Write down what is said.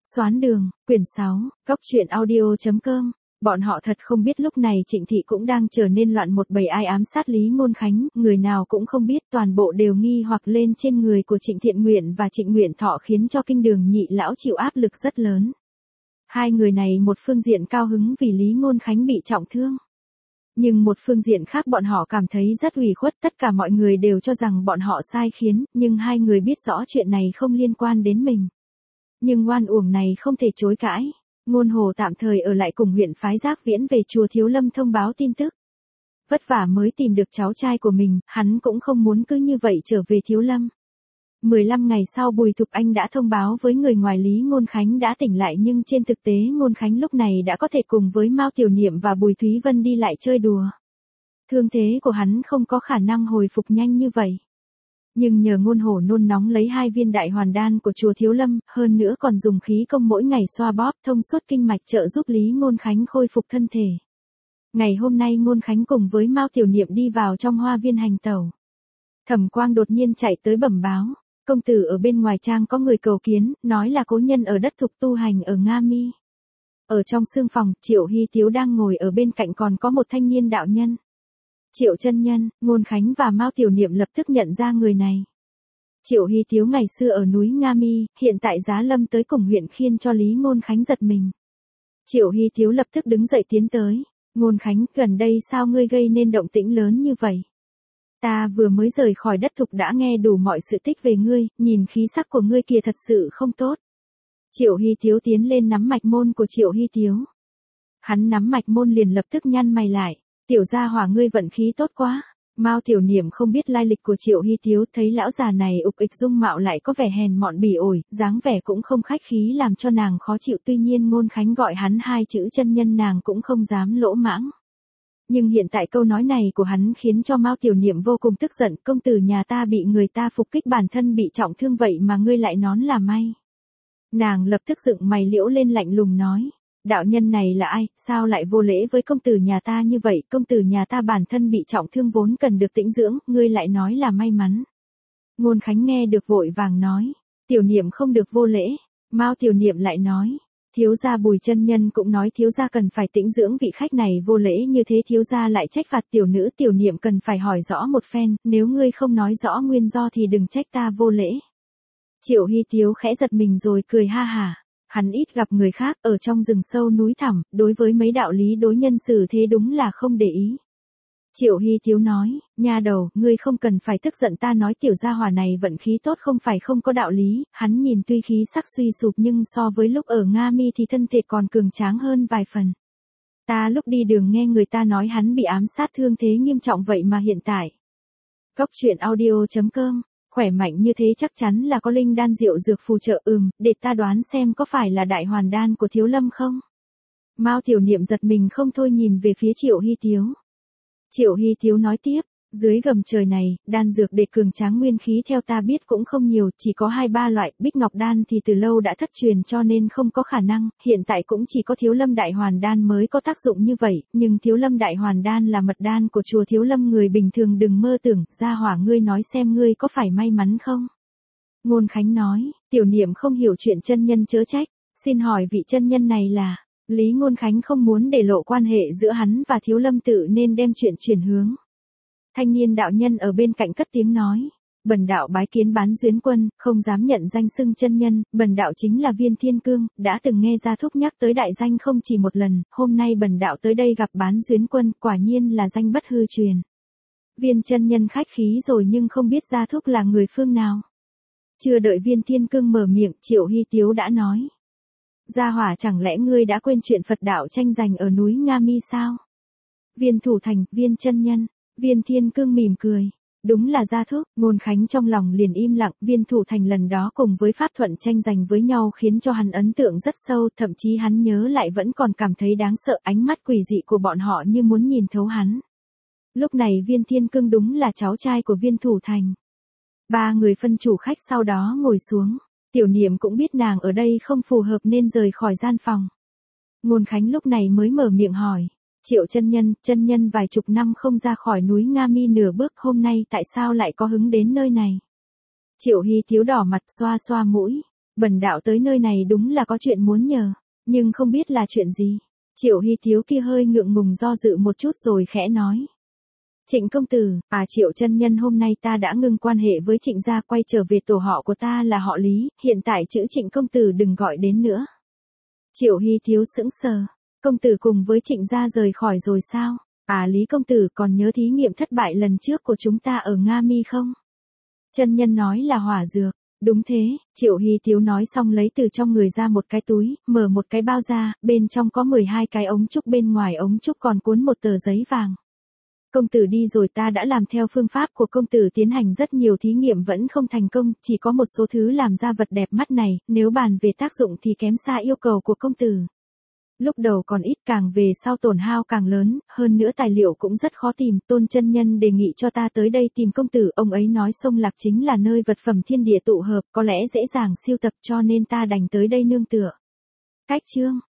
Xoán đường, quyển 6, góc truyện audio.com. Bọn họ thật không biết lúc này Trịnh Thị cũng đang trở nên loạn một bầy ai ám sát Lý Ngôn Khánh, người nào cũng không biết, toàn bộ đều nghi hoặc lên trên người của Trịnh Thiện Nguyện và Trịnh Nguyện Thọ, khiến cho Kinh Đường Nhị lão chịu áp lực rất lớn. Hai người này một phương diện cao hứng vì Lý Ngôn Khánh bị trọng thương. Nhưng một phương diện khác bọn họ cảm thấy rất ủy khuất, tất cả mọi người đều cho rằng bọn họ sai khiến, nhưng hai người biết rõ chuyện này không liên quan đến mình. Nhưng oan uổng này không thể chối cãi. Ngôn Hồ tạm thời ở lại cùng huyện phái Giác Viễn về chùa Thiếu Lâm thông báo tin tức. Vất vả mới tìm được cháu trai của mình, hắn cũng không muốn cứ như vậy trở về Thiếu Lâm. 15 ngày sau Bùi Thục Anh đã thông báo với người ngoài Lý Ngôn Khánh đã tỉnh lại, nhưng trên thực tế Ngôn Khánh lúc này đã có thể cùng với Mao Tiểu Niệm và Bùi Thúy Vân đi lại chơi đùa. Thương thế của hắn không có khả năng hồi phục nhanh như vậy. Nhưng nhờ Ngôn Hổ nôn nóng lấy 2 viên đại hoàn đan của chùa Thiếu Lâm, hơn nữa còn dùng khí công mỗi ngày xoa bóp thông suốt kinh mạch trợ giúp Lý Ngôn Khánh khôi phục thân thể. Ngày hôm nay Ngôn Khánh cùng với Mao Tiểu Niệm đi vào trong hoa viên hành tẩu. Thẩm Quang đột nhiên chạy tới bẩm báo, công tử ở bên ngoài trang có người cầu kiến, nói là cố nhân ở đất Thục tu hành ở Nga Mi. Ở trong xương phòng, Triệu Hy Tiếu đang ngồi ở bên cạnh, còn có một thanh niên đạo nhân. Triệu chân nhân, Ngôn Khánh và Mao Tiểu Niệm lập tức nhận ra người này. Triệu Hy Tiếu ngày xưa ở núi Nga Mi, hiện tại giá lâm tới cùng huyện Khiên, cho Lý Ngôn Khánh giật mình. Triệu Hy Tiếu lập tức đứng dậy tiến tới. Ngôn Khánh, gần đây sao ngươi gây nên động tĩnh lớn như vậy? Ta vừa mới rời khỏi đất Thục đã nghe đủ mọi sự tích về ngươi, nhìn khí sắc của ngươi kìa thật sự không tốt. Triệu Hy Tiếu tiến lên nắm mạch môn của Triệu Hy Tiếu. Hắn nắm mạch môn liền lập tức nhăn mày lại. Tiểu gia hỏa ngươi vận khí tốt quá. Mao Tiểu Niệm không biết lai lịch của Triệu Hy Tiếu, thấy lão già này ục ịch dung mạo lại có vẻ hèn mọn bỉ ổi, dáng vẻ cũng không khách khí làm cho nàng khó chịu, tuy nhiên Ngôn Khánh gọi hắn 2 chữ chân nhân nàng cũng không dám lỗ mãng. Nhưng hiện tại câu nói này của hắn khiến cho Mao Tiểu Niệm vô cùng tức giận, công tử nhà ta bị người ta phục kích, bản thân bị trọng thương vậy mà ngươi lại nón là may. Nàng lập tức dựng mày liễu lên lạnh lùng nói. Đạo nhân này là ai, sao lại vô lễ với công tử nhà ta như vậy, công tử nhà ta bản thân bị trọng thương vốn cần được tĩnh dưỡng, ngươi lại nói là may mắn. Ngôn Khánh nghe được vội vàng nói, Tiểu Niệm không được vô lễ. Mao Tiểu Niệm lại nói, thiếu gia Bùi chân nhân cũng nói thiếu gia cần phải tĩnh dưỡng, vị khách này vô lễ như thế thiếu gia lại trách phạt tiểu nữ, Tiểu Niệm cần phải hỏi rõ một phen, nếu ngươi không nói rõ nguyên do thì đừng trách ta vô lễ. Triệu Hy Tiếu khẽ giật mình rồi cười ha hả. Hắn ít gặp người khác, ở trong rừng sâu núi thẳm, đối với mấy đạo lý đối nhân xử thế đúng là không để ý. Triệu Hy Tiếu nói, nha đầu, ngươi không cần phải tức giận, ta nói tiểu gia hỏa này vận khí tốt không phải không có đạo lý, hắn nhìn tuy khí sắc suy sụp nhưng so với lúc ở Nga Mi thì thân thể còn cường tráng hơn vài phần. Ta lúc đi đường nghe người ta nói hắn bị ám sát thương thế nghiêm trọng, vậy mà hiện tại. Góc truyện audio.com. Khỏe mạnh như thế chắc chắn là có linh đan diệu dược phù trợ, để ta đoán xem có phải là đại hoàn đan của Thiếu Lâm không? Mao Tiểu Niệm giật mình không thôi nhìn về phía Triệu Hy Tiếu. Triệu Hy Tiếu nói tiếp, dưới gầm trời này, đan dược để cường tráng nguyên khí theo ta biết cũng không nhiều, chỉ có 2-3 loại, Bích Ngọc đan thì từ lâu đã thất truyền cho nên không có khả năng, hiện tại cũng chỉ có Thiếu Lâm đại hoàn đan mới có tác dụng như vậy, nhưng Thiếu Lâm đại hoàn đan là mật đan của chùa Thiếu Lâm, người bình thường đừng mơ tưởng, gia hỏa ngươi nói xem ngươi có phải may mắn không? Ngôn Khánh nói, Tiểu Niệm không hiểu chuyện chân nhân chớ trách, xin hỏi vị chân nhân này là... Lý Ngôn Khánh không muốn để lộ quan hệ giữa hắn và Thiếu Lâm tự nên đem chuyện chuyển hướng. Thanh niên đạo nhân ở bên cạnh cất tiếng nói, bần đạo bái kiến Bán Duyến Quân, không dám nhận danh xưng chân nhân, bần đạo chính là Viên Thiên Cương, đã từng nghe Gia Thúc nhắc tới đại danh không chỉ một lần, hôm nay bần đạo tới đây gặp Bán Duyến Quân, quả nhiên là danh bất hư truyền. Viên chân nhân khách khí rồi nhưng không biết Gia Thúc là người phương nào. Chưa đợi Viên Thiên Cương mở miệng, Triệu Hy Tiếu đã nói. Gia hỏa, chẳng lẽ ngươi đã quên chuyện Phật đạo tranh giành ở núi Nga Mi sao? Viên Thủ Thành, Viên chân nhân. Viên Thiên Cương mỉm cười. Đúng là Gia Thúc. Ngôn Khánh trong lòng liền im lặng. Viên Thủ Thành lần đó cùng với Pháp Thuận tranh giành với nhau khiến cho hắn ấn tượng rất sâu, thậm chí hắn nhớ lại vẫn còn cảm thấy đáng sợ, ánh mắt quỷ dị của bọn họ như muốn nhìn thấu hắn. Lúc này Viên Thiên Cương đúng là cháu trai của Viên Thủ Thành. 3 người phân chủ khách sau đó ngồi xuống. Tiểu Niệm cũng biết nàng ở đây không phù hợp nên rời khỏi gian phòng. Ngôn Khánh lúc này mới mở miệng hỏi, Triệu chân nhân vài chục năm không ra khỏi núi Nga Mi nửa bước, hôm nay tại sao lại có hứng đến nơi này? Triệu Hy Tiếu đỏ mặt xoa xoa mũi, Bần đạo tới nơi này đúng là có chuyện muốn nhờ, nhưng không biết là chuyện gì. Triệu Hy Thiếu kia hơi ngượng ngùng do dự một chút rồi khẽ nói. Trịnh công tử, Triệu chân nhân, hôm nay ta đã ngưng quan hệ với Trịnh gia, quay trở về tổ họ của ta là họ Lý, hiện tại chữ Trịnh công tử đừng gọi đến nữa. Triệu Hy Thiếu sững sờ, công tử cùng với Trịnh gia rời khỏi rồi sao? Lý công tử còn nhớ thí nghiệm thất bại lần trước của chúng ta ở Nga Mi không? Chân nhân nói là hỏa dược. Đúng thế, Triệu Hy Thiếu nói xong lấy từ trong người ra một cái túi, mở một cái bao ra, bên trong có 12 cái ống trúc, bên ngoài ống trúc còn cuốn một tờ giấy vàng. Công tử đi rồi, ta đã làm theo phương pháp của công tử, tiến hành rất nhiều thí nghiệm vẫn không thành công, chỉ có một số thứ làm ra vật đẹp mắt này, nếu bàn về tác dụng thì kém xa yêu cầu của công tử. Lúc đầu còn ít, càng về sau tổn hao càng lớn, hơn nữa tài liệu cũng rất khó tìm, Tôn chân nhân đề nghị cho ta tới đây tìm công tử, ông ấy nói sông Lạc chính là nơi vật phẩm thiên địa tụ hợp, có lẽ dễ dàng siêu tập, cho nên ta đành tới đây nương tựa. Cách chương